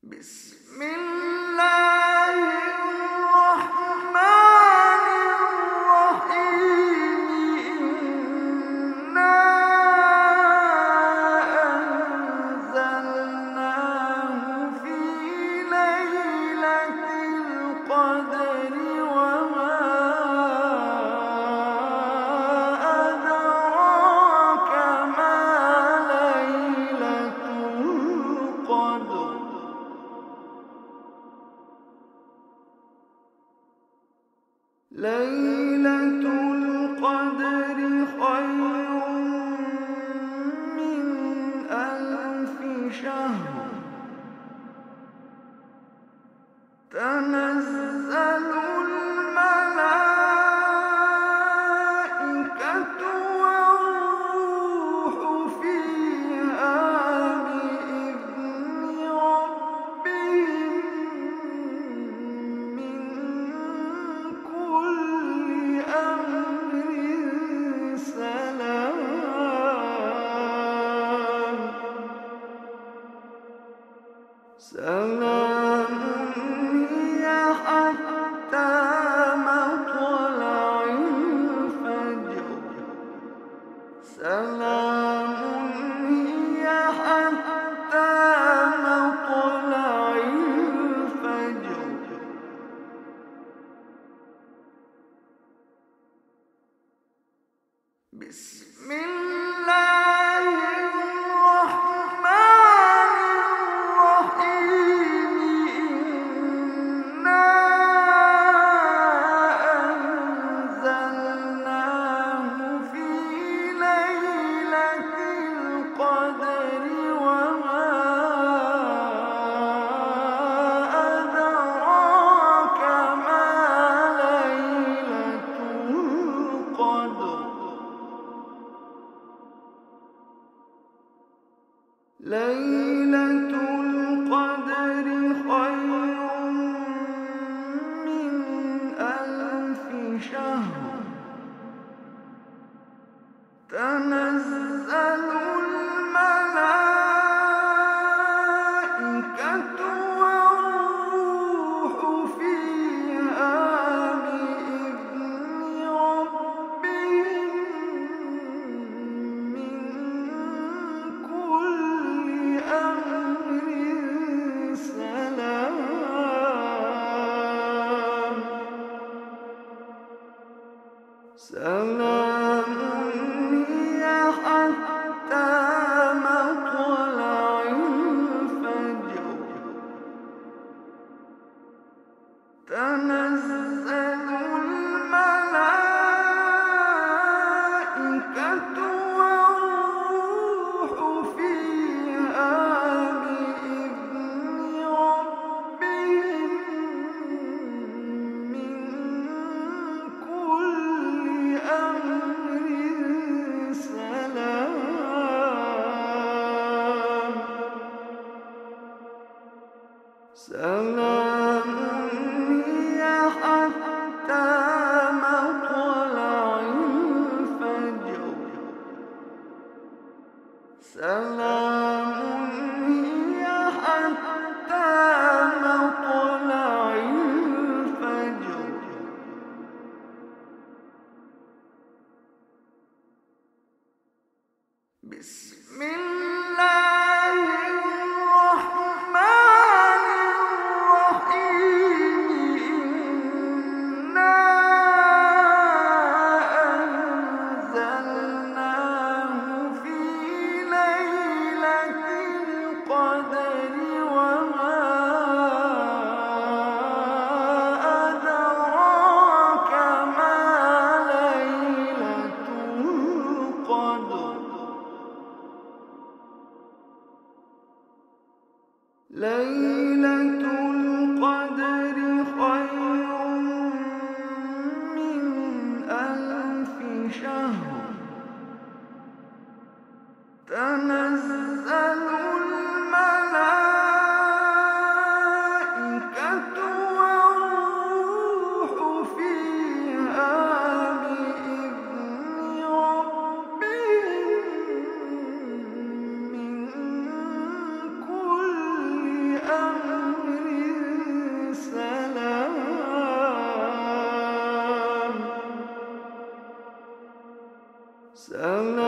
بسم الله الرحمن الرحيم إنا أنزلناه في ليلة القدر وما أدراك ما ليلة القدر ليلة القدر خير من ألف شهر تنزل الملائكة والروح فيها بإذن ربهم من كل أمر سلام هي حتى مطلع الفجر سلام هي حتى مطلع الفجر بسم الله الرحمن الرحيم إنا أنزلناه في ليلة القدر وما أدراك ما ليلة القدر ليلة القدر خير من ألف شهر تنزل الملائكة والروح فيها بإذن ربهم من كل أمر سلام هي حتى مطلع الفجر تنزل الملائكة والروح فيها بإذن ربهم من كل أمر سلام هي حتى مطلع الفجر سلام هي حتى مطلع الفجر بسم الله الرحمن الرحيم إنا أنزلناه في ليلة القدر وما أدراك ما ليلة القدر سلام